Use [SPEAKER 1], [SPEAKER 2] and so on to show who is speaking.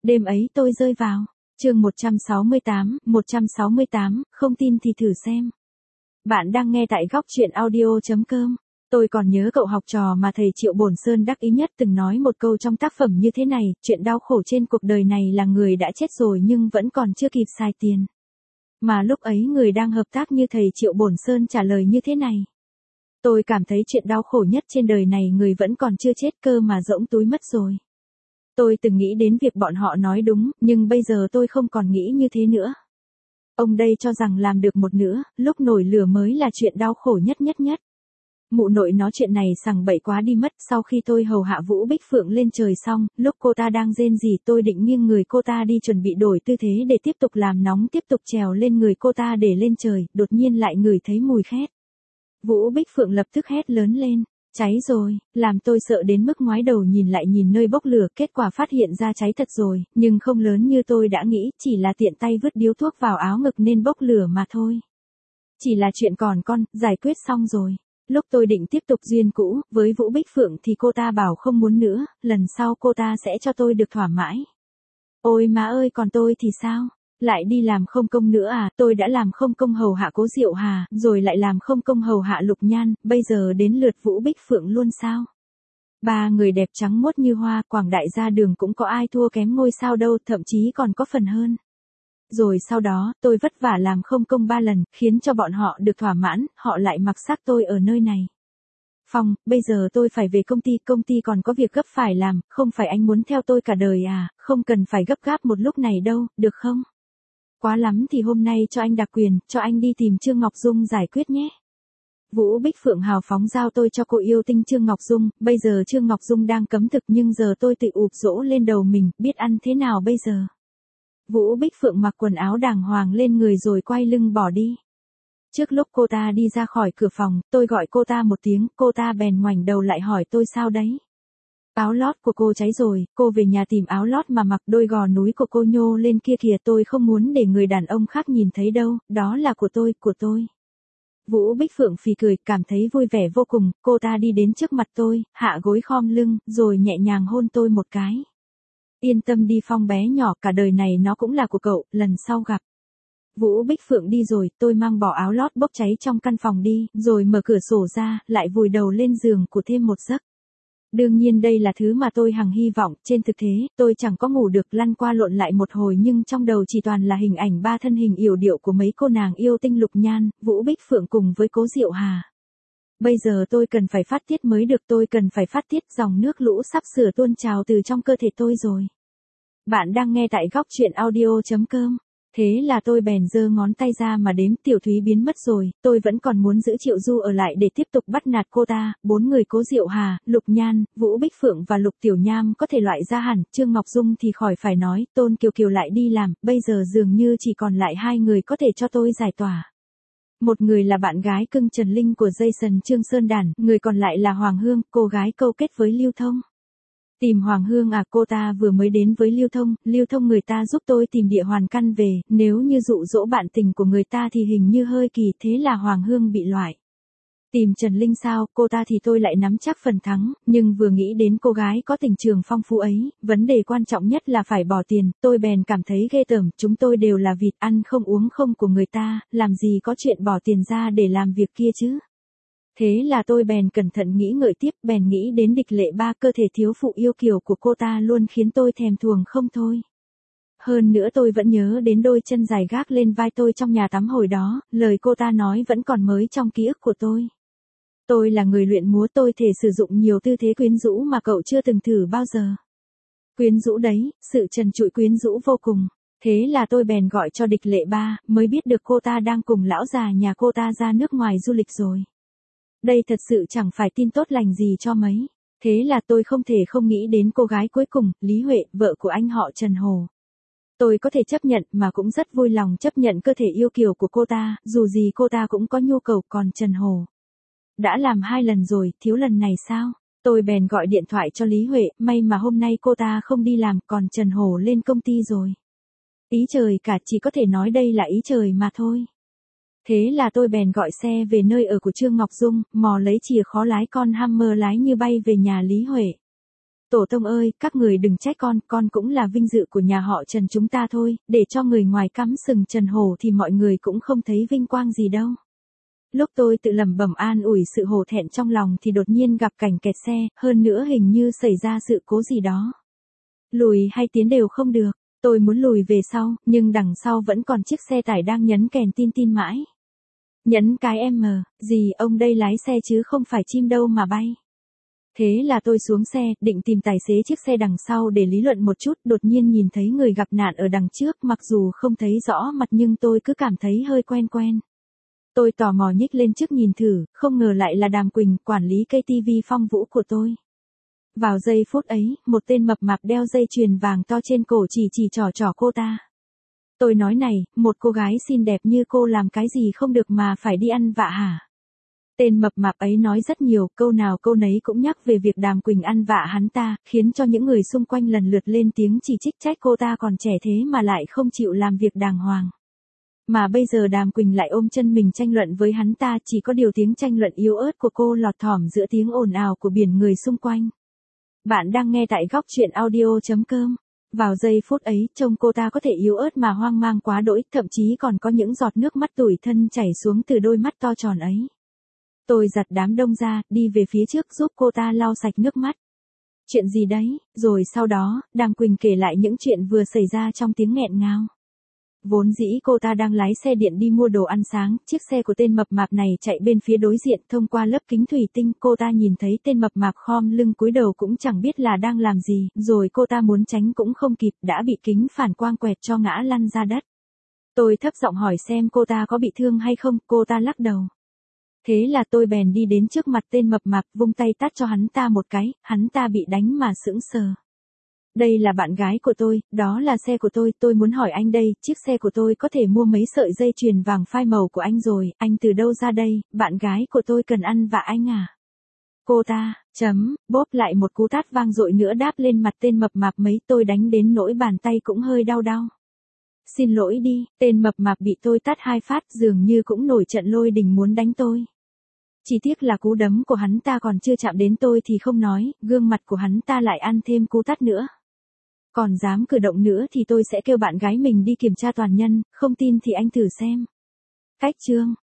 [SPEAKER 1] Đêm ấy tôi rơi vào. Chương 168, không tin thì thử xem. Bạn đang nghe tại góc truyện audio.com. Tôi còn nhớ cậu học trò mà thầy Triệu Bổn Sơn đắc ý nhất từng nói một câu trong tác phẩm như thế này, chuyện đau khổ trên cuộc đời này là người đã chết rồi nhưng vẫn còn chưa kịp xài tiền. Mà lúc ấy người đang hợp tác như thầy Triệu Bổn Sơn trả lời như thế này. Tôi cảm thấy chuyện đau khổ nhất trên đời này người vẫn còn chưa chết cơ mà rỗng túi mất rồi. Tôi từng nghĩ đến việc bọn họ nói đúng, nhưng bây giờ tôi không còn nghĩ như thế nữa. Ông đây cho rằng làm được một nửa, lúc nổi lửa mới là chuyện đau khổ nhất. Mụ nội nói chuyện này sằng bậy quá đi mất. Sau khi tôi hầu hạ Vũ Bích Phượng lên trời xong, lúc cô ta đang rên rỉ tôi định nghiêng người cô ta đi chuẩn bị đổi tư thế để tiếp tục làm nóng tiếp tục trèo lên người cô ta để lên trời, đột nhiên lại ngửi thấy mùi khét. Vũ Bích Phượng lập tức hét lớn lên. Cháy rồi, làm tôi sợ đến mức ngoái đầu nhìn lại nhìn nơi bốc lửa, kết quả phát hiện ra cháy thật rồi, nhưng không lớn như tôi đã nghĩ, chỉ là tiện tay vứt điếu thuốc vào áo ngực nên bốc lửa mà thôi. Chỉ là chuyện còn con, giải quyết xong rồi. Lúc tôi định tiếp tục duyên cũ, với Vũ Bích Phượng thì cô ta bảo không muốn nữa, lần sau cô ta sẽ cho tôi được thỏa mãi. Ôi má ơi, còn tôi thì sao? Lại đi làm không công nữa à? Tôi đã làm không công hầu hạ Cố Diệu Hà, rồi lại làm không công hầu hạ Lục Nhan, bây giờ đến lượt Vũ Bích Phượng luôn sao? Ba người đẹp trắng muốt như hoa, quảng đại ra đường cũng có ai thua kém ngôi sao đâu, thậm chí còn có phần hơn. Rồi sau đó, tôi vất vả làm không công 3 lần, khiến cho bọn họ được thỏa mãn, họ lại mặc xác tôi ở nơi này. Phong, bây giờ tôi phải về công ty còn có việc gấp phải làm, không phải anh muốn theo tôi cả đời à, không cần phải gấp gáp một lúc này đâu, được không? Quá lắm thì hôm nay cho anh đặc quyền, cho anh đi tìm Trương Ngọc Dung giải quyết nhé. Vũ Bích Phượng hào phóng giao tôi cho cô yêu tinh Trương Ngọc Dung, bây giờ Trương Ngọc Dung đang cấm thực nhưng giờ tôi tự ụp dỗ lên đầu mình, biết ăn thế nào bây giờ. Vũ Bích Phượng mặc quần áo đàng hoàng lên người rồi quay lưng bỏ đi. Trước lúc cô ta đi ra khỏi cửa phòng, tôi gọi cô ta một tiếng, cô ta bèn ngoảnh đầu lại hỏi tôi sao đấy. Áo lót của cô cháy rồi, cô về nhà tìm áo lót mà mặc, đôi gò núi của cô nhô lên kia kìa, tôi không muốn để người đàn ông khác nhìn thấy đâu, đó là của tôi. Vũ Bích Phượng phì cười, cảm thấy vui vẻ vô cùng, cô ta đi đến trước mặt tôi, hạ gối khom lưng, rồi nhẹ nhàng hôn tôi một cái. Yên tâm đi Phong bé nhỏ, cả đời này nó cũng là của cậu, lần sau gặp. Vũ Bích Phượng đi rồi, tôi mang bỏ áo lót bốc cháy trong căn phòng đi, rồi mở cửa sổ ra, lại vùi đầu lên giường của thêm một giấc. Đương nhiên đây là thứ mà tôi hằng hy vọng, trên thực tế, tôi chẳng có ngủ được, lăn qua lộn lại một hồi nhưng trong đầu chỉ toàn là hình ảnh ba thân hình yểu điệu của mấy cô nàng yêu tinh Lục Nhan, Vũ Bích Phượng cùng với Cố Diệu Hà. Bây giờ tôi cần phải phát tiết mới được, tôi cần phải phát tiết, dòng nước lũ sắp sửa tuôn trào từ trong cơ thể tôi rồi. Bạn đang nghe tại góc truyện audio.com. Thế là tôi bèn giơ ngón tay ra mà đếm, Tiểu Thúy biến mất rồi, tôi vẫn còn muốn giữ Triệu Du ở lại để tiếp tục bắt nạt cô ta. 4 người Cố Diệu Hà, Lục Nhan, Vũ Bích Phượng và Lục Tiểu Nham có thể loại ra hẳn, Trương Ngọc Dung thì khỏi phải nói, Tôn Kiều Kiều lại đi làm, bây giờ dường như chỉ còn lại 2 người có thể cho tôi giải tỏa. Một người là bạn gái cưng Trần Linh của Jason Trương Sơn Đản, người còn lại là Hoàng Hương, cô gái câu kết với Lưu Thông. Tìm Hoàng Hương à? Cô ta vừa mới đến với Lưu Thông người ta giúp tôi tìm địa hoàn căn về, nếu như dụ dỗ bạn tình của người ta thì hình như hơi kỳ, thế là Hoàng Hương bị loại. Tìm Trần Linh sao? Cô ta thì tôi lại nắm chắc phần thắng, nhưng vừa nghĩ đến cô gái có tình trường phong phú ấy, vấn đề quan trọng nhất là phải bỏ tiền, tôi bèn cảm thấy ghê tởm, chúng tôi đều là vịt ăn không uống không của người ta, làm gì có chuyện bỏ tiền ra để làm việc kia chứ. Thế là tôi bèn cẩn thận nghĩ ngợi tiếp, bèn nghĩ đến Địch Lệ Ba, cơ thể thiếu phụ yêu kiều của cô ta luôn khiến tôi thèm thuồng không thôi. Hơn nữa tôi vẫn nhớ đến đôi chân dài gác lên vai tôi trong nhà tắm hồi đó, lời cô ta nói vẫn còn mới trong ký ức của tôi. Tôi là người luyện múa, tôi thể sử dụng nhiều tư thế quyến rũ mà cậu chưa từng thử bao giờ. Quyến rũ đấy, sự trần trụi quyến rũ vô cùng. Thế là tôi bèn gọi cho Địch Lệ Ba, mới biết được cô ta đang cùng lão già nhà cô ta ra nước ngoài du lịch rồi. Đây thật sự chẳng phải tin tốt lành gì cho mấy. Thế là tôi không thể không nghĩ đến cô gái cuối cùng, Lý Huệ, vợ của anh họ Trần Hồ. Tôi có thể chấp nhận mà cũng rất vui lòng chấp nhận cơ thể yêu kiều của cô ta, dù gì cô ta cũng có nhu cầu, còn Trần Hồ đã làm 2 lần rồi, thiếu lần này sao? Tôi bèn gọi điện thoại cho Lý Huệ, may mà hôm nay cô ta không đi làm, còn Trần Hồ lên công ty rồi. Ý trời cả, chỉ có thể nói đây là ý trời mà thôi. Thế là tôi bèn gọi xe về nơi ở của Trương Ngọc Dung, mò lấy chìa khóa lái con Hammer lái như bay về nhà Lý Huệ. Tổ tông ơi, các người đừng trách con cũng là vinh dự của nhà họ Trần chúng ta thôi, để cho người ngoài cắm sừng Trần Hổ thì mọi người cũng không thấy vinh quang gì đâu. Lúc tôi tự lẩm bẩm an ủi sự hổ thẹn trong lòng thì đột nhiên gặp cảnh kẹt xe, hơn nữa hình như xảy ra sự cố gì đó. Lùi hay tiến đều không được, tôi muốn lùi về sau, nhưng đằng sau vẫn còn chiếc xe tải đang nhấn kèn tin tin mãi. Nhấn cái gì ông đây lái xe chứ không phải chim đâu mà bay. Thế là tôi xuống xe, định tìm tài xế chiếc xe đằng sau để lý luận một chút, đột nhiên nhìn thấy người gặp nạn ở đằng trước, mặc dù không thấy rõ mặt nhưng tôi cứ cảm thấy hơi quen quen. Tôi tò mò nhích lên trước nhìn thử, không ngờ lại là Đàm Quỳnh, quản lý KTV Phong Vũ của tôi. Vào giây phút ấy, một tên mập mạp đeo dây chuyền vàng to trên cổ chỉ trỏ cô ta. Tôi nói này, một cô gái xinh đẹp như cô làm cái gì không được mà phải đi ăn vạ hả? Tên mập mạp ấy nói rất nhiều, câu nào câu nấy cũng nhắc về việc Đàm Quỳnh ăn vạ hắn ta, khiến cho những người xung quanh lần lượt lên tiếng chỉ trích trách cô ta còn trẻ thế mà lại không chịu làm việc đàng hoàng. Mà bây giờ Đàm Quỳnh lại ôm chân mình tranh luận với hắn ta, chỉ có điều tiếng tranh luận yếu ớt của cô lọt thỏm giữa tiếng ồn ào của biển người xung quanh. Bạn đang nghe tại góc truyện audio.com. Vào giây phút ấy, trông cô ta có thể yếu ớt mà hoang mang quá đỗi, thậm chí còn có những giọt nước mắt tủi thân chảy xuống từ đôi mắt to tròn ấy. Tôi giật đám đông ra, đi về phía trước giúp cô ta lau sạch nước mắt. Chuyện gì đấy? Rồi sau đó, Đàm Quỳnh kể lại những chuyện vừa xảy ra trong tiếng nghẹn ngào. Vốn dĩ cô ta đang lái xe điện đi mua đồ ăn sáng, chiếc xe của tên mập mạp này chạy bên phía đối diện, thông qua lớp kính thủy tinh, cô ta nhìn thấy tên mập mạp khom lưng cúi đầu cũng chẳng biết là đang làm gì, rồi cô ta muốn tránh cũng không kịp, đã bị kính phản quang quẹt cho ngã lăn ra đất. Tôi thấp giọng hỏi xem cô ta có bị thương hay không, cô ta lắc đầu. Thế là tôi bèn đi đến trước mặt tên mập mạp, vung tay tát cho hắn ta một cái, hắn ta bị đánh mà sững sờ. Đây là bạn gái của tôi, đó là xe của tôi muốn hỏi anh đây, chiếc xe của tôi có thể mua mấy sợi dây chuyền vàng phai màu của anh rồi, anh từ đâu ra đây, bạn gái của tôi cần ăn vạ anh à? Cô ta, bóp lại một cú tát vang dội nữa đáp lên mặt tên mập mạp mấy, tôi đánh đến nỗi bàn tay cũng hơi đau đau. Xin lỗi đi, tên mập mạp bị tôi tát 2 phát dường như cũng nổi trận lôi đình muốn đánh tôi. Chỉ tiếc là cú đấm của hắn ta còn chưa chạm đến tôi thì không nói, gương mặt của hắn ta lại ăn thêm cú tát nữa. Còn dám cử động nữa thì tôi sẽ kêu bạn gái mình đi kiểm tra toàn nhân, không tin thì anh thử xem. Cách chương